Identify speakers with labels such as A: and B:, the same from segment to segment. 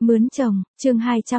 A: Mướn chồng, chương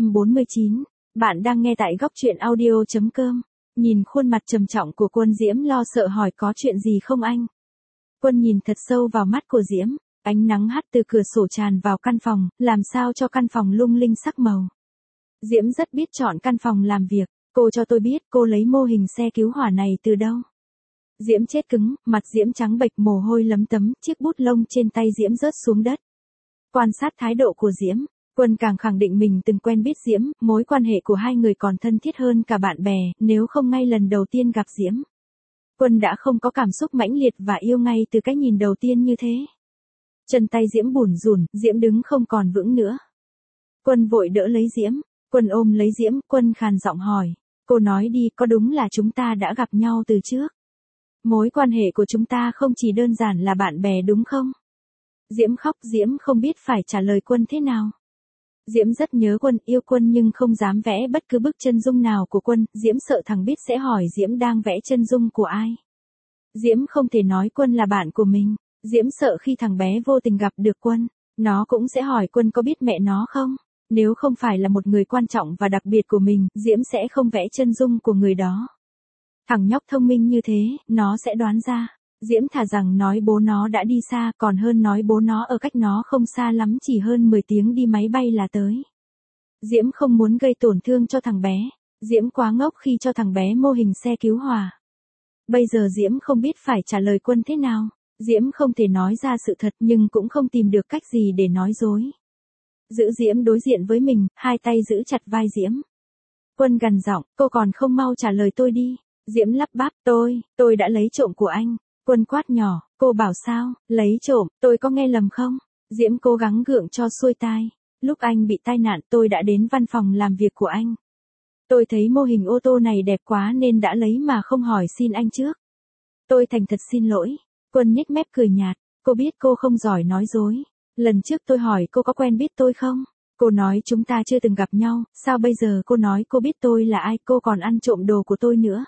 A: 249. Bạn đang nghe tại góc truyện audio.com. Nhìn khuôn mặt trầm trọng của Quân, Diễm lo sợ hỏi có chuyện gì không anh? Quân nhìn thật sâu vào mắt của Diễm, ánh nắng hắt từ cửa sổ tràn vào căn phòng, làm sao cho căn phòng lung linh sắc màu. Diễm rất biết chọn căn phòng làm việc, cô cho tôi biết cô lấy mô hình xe cứu hỏa này từ đâu. Diễm chết cứng, mặt Diễm trắng bệch mồ hôi lấm tấm, chiếc bút lông trên tay Diễm rớt xuống đất. Quan sát thái độ của Diễm, Quân càng khẳng định mình từng quen biết Diễm, mối quan hệ của hai người còn thân thiết hơn cả bạn bè, nếu không ngay lần đầu tiên gặp Diễm. Quân đã không có cảm xúc mãnh liệt và yêu ngay từ cái nhìn đầu tiên như thế. Chân tay Diễm bủn rủn, Diễm đứng không còn vững nữa. Quân vội đỡ lấy Diễm, Quân ôm lấy Diễm, Quân khàn giọng hỏi, cô nói đi, có đúng là chúng ta đã gặp nhau từ trước? Mối quan hệ của chúng ta không chỉ đơn giản là bạn bè đúng không? Diễm khóc, Diễm không biết phải trả lời Quân thế nào. Diễm rất nhớ Quân, yêu Quân nhưng không dám vẽ bất cứ bức chân dung nào của Quân, Diễm sợ thằng Biết sẽ hỏi Diễm đang vẽ chân dung của ai. Diễm không thể nói Quân là bạn của mình, Diễm sợ khi thằng bé vô tình gặp được Quân, nó cũng sẽ hỏi Quân có biết mẹ nó không. Nếu không phải là một người quan trọng và đặc biệt của mình, Diễm sẽ không vẽ chân dung của người đó. Thằng nhóc thông minh như thế, nó sẽ đoán ra. Diễm thà rằng nói bố nó đã đi xa, còn hơn nói bố nó ở cách nó không xa lắm, chỉ hơn 10 tiếng đi máy bay là tới. Diễm không muốn gây tổn thương cho thằng bé. Diễm quá ngốc khi cho thằng bé mô hình xe cứu hỏa. Bây giờ Diễm không biết phải trả lời Quân thế nào. Diễm không thể nói ra sự thật nhưng cũng không tìm được cách gì để nói dối. Giữ Diễm đối diện với mình, hai tay giữ chặt vai Diễm. Quân gằn giọng, cô còn không mau trả lời tôi đi. Diễm lắp bắp, tôi đã lấy trộm của anh. Quân quát nhỏ, cô bảo sao, lấy trộm, tôi có nghe lầm không? Diễm cố gắng gượng cho xuôi tai. Lúc anh bị tai nạn tôi đã đến văn phòng làm việc của anh. Tôi thấy mô hình ô tô này đẹp quá nên đã lấy mà không hỏi xin anh trước. Tôi thành thật xin lỗi. Quân nhếch mép cười nhạt, cô biết cô không giỏi nói dối. Lần trước tôi hỏi cô có quen biết tôi không? Cô nói chúng ta chưa từng gặp nhau, sao bây giờ cô nói cô biết tôi là ai, cô còn ăn trộm đồ của tôi nữa.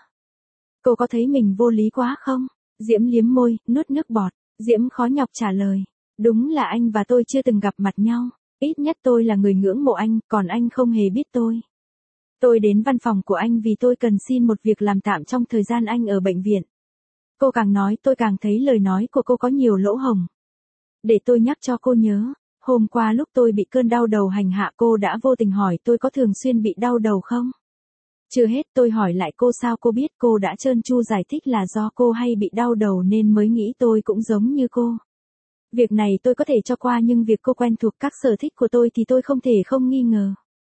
A: Cô có thấy mình vô lý quá không? Diễm liếm môi, nuốt nước bọt. Diễm khó nhọc trả lời. Đúng là anh và tôi chưa từng gặp mặt nhau. Ít nhất tôi là người ngưỡng mộ anh, còn anh không hề biết tôi. Tôi đến văn phòng của anh vì tôi cần xin một việc làm tạm trong thời gian anh ở bệnh viện. Cô càng nói tôi càng thấy lời nói của cô có nhiều lỗ hổng. Để tôi nhắc cho cô nhớ, hôm qua lúc tôi bị cơn đau đầu hành hạ cô đã vô tình hỏi tôi có thường xuyên bị đau đầu không? Chưa hết tôi hỏi lại cô sao cô biết, cô đã trơn tru giải thích là do cô hay bị đau đầu nên mới nghĩ tôi cũng giống như cô. Việc này tôi có thể cho qua nhưng việc cô quen thuộc các sở thích của tôi thì tôi không thể không nghi ngờ.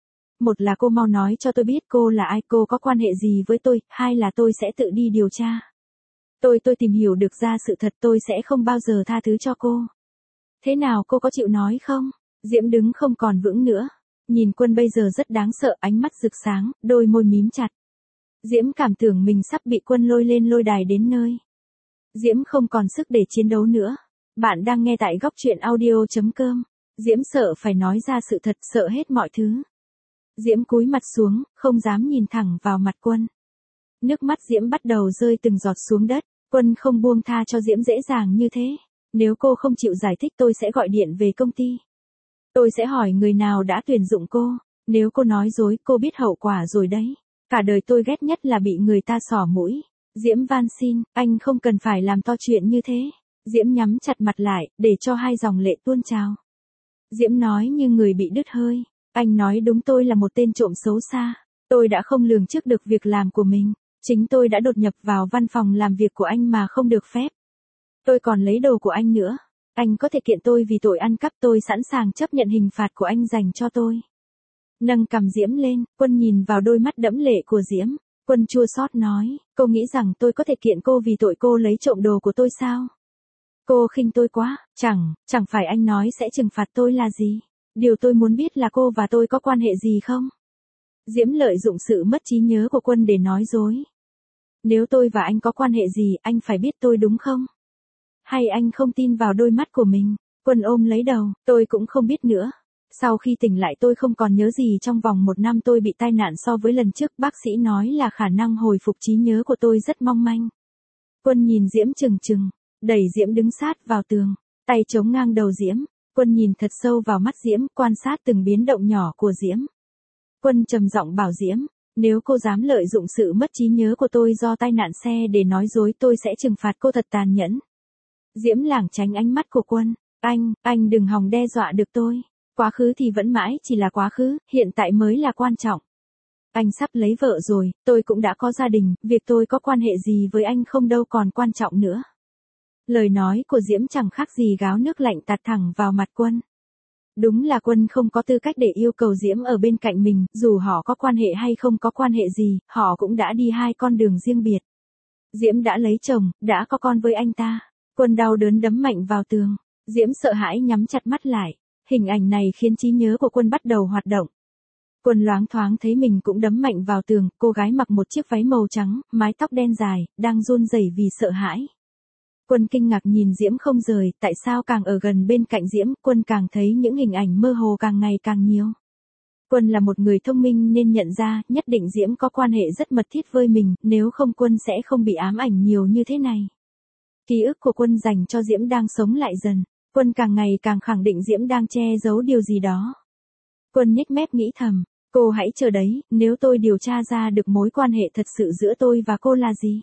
A: Một là cô mau nói cho tôi biết cô là ai, cô có quan hệ gì với tôi, hai là tôi sẽ tự đi điều tra. Tôi tìm hiểu được ra sự thật tôi sẽ không bao giờ tha thứ cho cô. Thế nào cô có chịu nói không? Diễm đứng không còn vững nữa. Nhìn Quân bây giờ rất đáng sợ, ánh mắt rực sáng, đôi môi mím chặt. Diễm cảm tưởng mình sắp bị Quân lôi lên lôi đài đến nơi. Diễm không còn sức để chiến đấu nữa. Bạn đang nghe tại góc truyện audio.com. Diễm sợ phải nói ra sự thật, sợ hết mọi thứ. Diễm cúi mặt xuống, không dám nhìn thẳng vào mặt Quân. Nước mắt Diễm bắt đầu rơi từng giọt xuống đất. Quân không buông tha cho Diễm dễ dàng như thế. Nếu cô không chịu giải thích tôi sẽ gọi điện về công ty. Tôi sẽ hỏi người nào đã tuyển dụng cô. Nếu cô nói dối cô biết hậu quả rồi đấy. Cả đời tôi ghét nhất là bị người ta xỏ mũi. Diễm van xin, anh không cần phải làm to chuyện như thế. Diễm nhắm chặt mặt lại, để cho hai dòng lệ tuôn trào. Diễm nói như người bị đứt hơi. Anh nói đúng, tôi là một tên trộm xấu xa. Tôi đã không lường trước được việc làm của mình. Chính tôi đã đột nhập vào văn phòng làm việc của anh mà không được phép. Tôi còn lấy đồ của anh nữa. Anh có thể kiện tôi vì tội ăn cắp, tôi sẵn sàng chấp nhận hình phạt của anh dành cho tôi. Nâng cằm Diễm lên, Quân nhìn vào đôi mắt đẫm lệ của Diễm. Quân chua xót nói, cô nghĩ rằng tôi có thể kiện cô vì tội cô lấy trộm đồ của tôi sao? Cô khinh tôi quá, chẳng phải anh nói sẽ trừng phạt tôi là gì? Điều tôi muốn biết là cô và tôi có quan hệ gì không? Diễm lợi dụng sự mất trí nhớ của Quân để nói dối. Nếu tôi và anh có quan hệ gì, anh phải biết tôi đúng không? Hay anh không tin vào đôi mắt của mình? Quân ôm lấy đầu, tôi cũng không biết nữa. Sau khi tỉnh lại tôi không còn nhớ gì, trong vòng 1 năm tôi bị tai nạn, so với lần trước bác sĩ nói là khả năng hồi phục trí nhớ của tôi rất mong manh. Quân nhìn Diễm chừng chừng, đẩy Diễm đứng sát vào tường, tay chống ngang đầu Diễm. Quân nhìn thật sâu vào mắt Diễm, quan sát từng biến động nhỏ của Diễm. Quân trầm giọng bảo Diễm, nếu cô dám lợi dụng sự mất trí nhớ của tôi do tai nạn xe để nói dối tôi sẽ trừng phạt cô thật tàn nhẫn. Diễm lảng tránh ánh mắt của Quân, anh đừng hòng đe dọa được tôi. Quá khứ thì vẫn mãi chỉ là quá khứ, hiện tại mới là quan trọng. Anh sắp lấy vợ rồi, tôi cũng đã có gia đình, việc tôi có quan hệ gì với anh không đâu còn quan trọng nữa. Lời nói của Diễm chẳng khác gì gáo nước lạnh tạt thẳng vào mặt Quân. Đúng là Quân không có tư cách để yêu cầu Diễm ở bên cạnh mình, dù họ có quan hệ hay không có quan hệ gì, họ cũng đã đi hai con đường riêng biệt. Diễm đã lấy chồng, đã có con với anh ta. Quân đau đớn đấm mạnh vào tường. Diễm sợ hãi nhắm chặt mắt lại. Hình ảnh này khiến trí nhớ của Quân bắt đầu hoạt động. Quân loáng thoáng thấy mình cũng đấm mạnh vào tường, cô gái mặc một chiếc váy màu trắng, mái tóc đen dài, đang run rẩy vì sợ hãi. Quân kinh ngạc nhìn Diễm không rời, tại sao càng ở gần bên cạnh Diễm, Quân càng thấy những hình ảnh mơ hồ càng ngày càng nhiều. Quân là một người thông minh nên nhận ra, nhất định Diễm có quan hệ rất mật thiết với mình, nếu không Quân sẽ không bị ám ảnh nhiều như thế này. Ký ức của Quân dành cho Diễm đang sống lại dần, Quân càng ngày càng khẳng định Diễm đang che giấu điều gì đó. Quân nhếch mép nghĩ thầm, cô hãy chờ đấy, nếu tôi điều tra ra được mối quan hệ thật sự giữa tôi và cô là gì.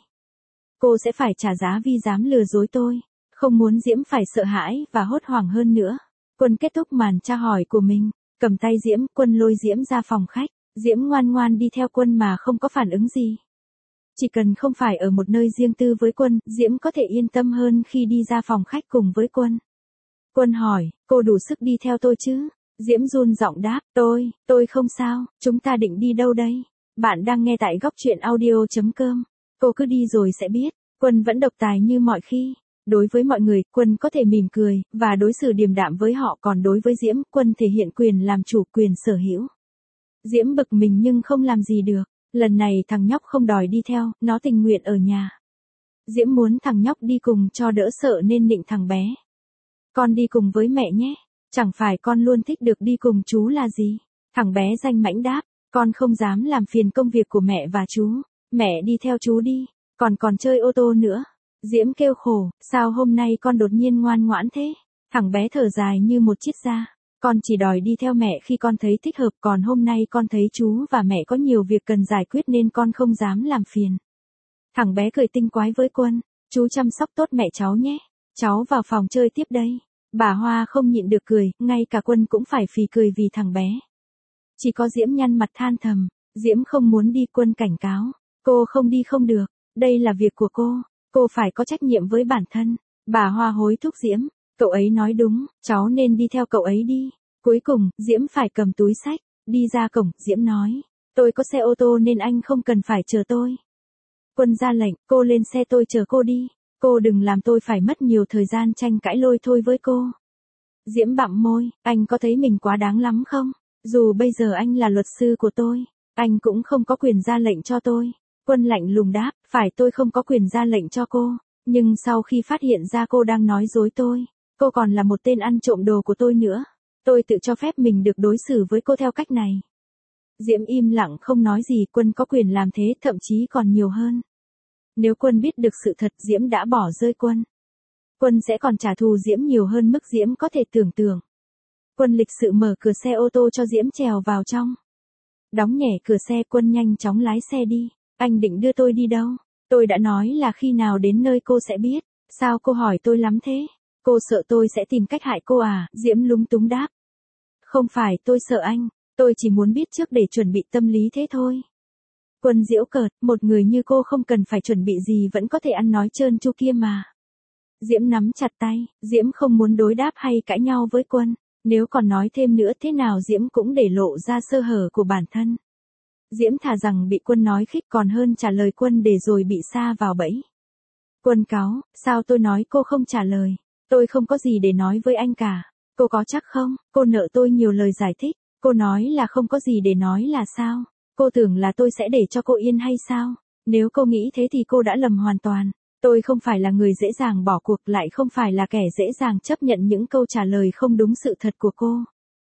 A: Cô sẽ phải trả giá vì dám lừa dối tôi, không muốn Diễm phải sợ hãi và hốt hoảng hơn nữa. Quân kết thúc màn tra hỏi của mình, cầm tay Diễm, Quân lôi Diễm ra phòng khách, Diễm ngoan ngoan đi theo Quân mà không có phản ứng gì. Chỉ cần không phải ở một nơi riêng tư với Quân, Diễm có thể yên tâm hơn khi đi ra phòng khách cùng với Quân. Quân hỏi, cô đủ sức đi theo tôi chứ? Diễm run giọng đáp, tôi không sao, chúng ta định đi đâu đây? Bạn đang nghe tại góc truyện audio.com. Cô cứ đi rồi sẽ biết. Quân vẫn độc tài như mọi khi. Đối với mọi người, Quân có thể mỉm cười, và đối xử điềm đạm với họ, còn đối với Diễm, Quân thể hiện quyền làm chủ, quyền sở hữu. Diễm bực mình nhưng không làm gì được. Lần này thằng nhóc không đòi đi theo, nó tình nguyện ở nhà. Diễm muốn thằng nhóc đi cùng cho đỡ sợ nên nịnh thằng bé. Con đi cùng với mẹ nhé. Chẳng phải con luôn thích được đi cùng chú là gì? Thằng bé danh mãnh đáp, con không dám làm phiền công việc của mẹ và chú. Mẹ đi theo chú đi, còn chơi ô tô nữa. Diễm kêu khổ, sao hôm nay con đột nhiên ngoan ngoãn thế? Thằng bé thở dài như một chiếc da. Con chỉ đòi đi theo mẹ khi con thấy thích hợp, còn hôm nay con thấy chú và mẹ có nhiều việc cần giải quyết nên con không dám làm phiền. Thằng bé cười tinh quái với Quân, chú chăm sóc tốt mẹ cháu nhé. Cháu vào phòng chơi tiếp đây. Bà Hoa không nhịn được cười, ngay cả Quân cũng phải phì cười vì thằng bé. Chỉ có Diễm nhăn mặt than thầm, Diễm không muốn đi. Quân cảnh cáo, cô không đi không được, đây là việc của cô phải có trách nhiệm với bản thân. Bà Hoa hối thúc Diễm, cậu ấy nói đúng, cháu nên đi theo cậu ấy đi. Cuối cùng, Diễm phải cầm túi xách, đi ra cổng, Diễm nói, tôi có xe ô tô nên anh không cần phải chờ tôi. Quân ra lệnh, cô lên xe tôi chờ cô đi. Cô đừng làm tôi phải mất nhiều thời gian tranh cãi lôi thôi với cô. Diễm bặm môi, anh có thấy mình quá đáng lắm không? Dù bây giờ anh là luật sư của tôi, anh cũng không có quyền ra lệnh cho tôi. Quân lạnh lùng đáp, phải tôi không có quyền ra lệnh cho cô. Nhưng sau khi phát hiện ra cô đang nói dối tôi, cô còn là một tên ăn trộm đồ của tôi nữa. Tôi tự cho phép mình được đối xử với cô theo cách này. Diễm im lặng không nói gì, Quân có quyền làm thế, thậm chí còn nhiều hơn. Nếu Quân biết được sự thật, Diễm đã bỏ rơi Quân. Quân sẽ còn trả thù Diễm nhiều hơn mức Diễm có thể tưởng tượng. Quân lịch sự mở cửa xe ô tô cho Diễm trèo vào trong. Đóng nhẹ cửa xe, Quân nhanh chóng lái xe đi. Anh định đưa tôi đi đâu? Tôi đã nói là khi nào đến nơi cô sẽ biết. Sao cô hỏi tôi lắm thế? Cô sợ tôi sẽ tìm cách hại cô à? Diễm lúng túng đáp. Không phải tôi sợ anh, tôi chỉ muốn biết trước để chuẩn bị tâm lý thế thôi. Quân giễu cợt, một người như cô không cần phải chuẩn bị gì vẫn có thể ăn nói trơn tru kia mà. Diễm nắm chặt tay, Diễm không muốn đối đáp hay cãi nhau với Quân. Nếu còn nói thêm nữa thế nào Diễm cũng để lộ ra sơ hở của bản thân. Diễm thà rằng bị Quân nói khích còn hơn trả lời Quân để rồi bị sa vào bẫy. Quân cáu, sao tôi nói cô không trả lời? Tôi không có gì để nói với anh cả. Cô có chắc không? Cô nợ tôi nhiều lời giải thích. Cô nói là không có gì để nói là sao? Cô tưởng là tôi sẽ để cho cô yên hay sao? Nếu cô nghĩ thế thì cô đã lầm hoàn toàn. Tôi không phải là người dễ dàng bỏ cuộc, lại không phải là kẻ dễ dàng chấp nhận những câu trả lời không đúng sự thật của cô.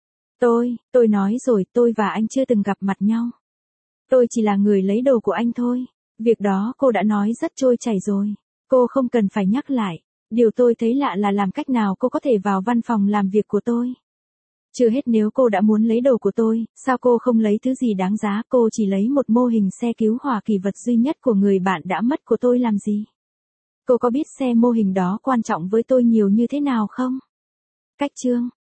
A: Tôi nói rồi, tôi và anh chưa từng gặp mặt nhau. Tôi chỉ là người lấy đồ của anh thôi. Việc đó cô đã nói rất trôi chảy rồi. Cô không cần phải nhắc lại. Điều tôi thấy lạ là làm cách nào cô có thể vào văn phòng làm việc của tôi. Chưa hết nếu cô đã muốn lấy đồ của tôi, sao cô không lấy thứ gì đáng giá, cô chỉ lấy một mô hình xe cứu hỏa kỳ vật duy nhất của người bạn đã mất của tôi làm gì? Cô có biết xe mô hình đó quan trọng với tôi nhiều như thế nào không? Cách chương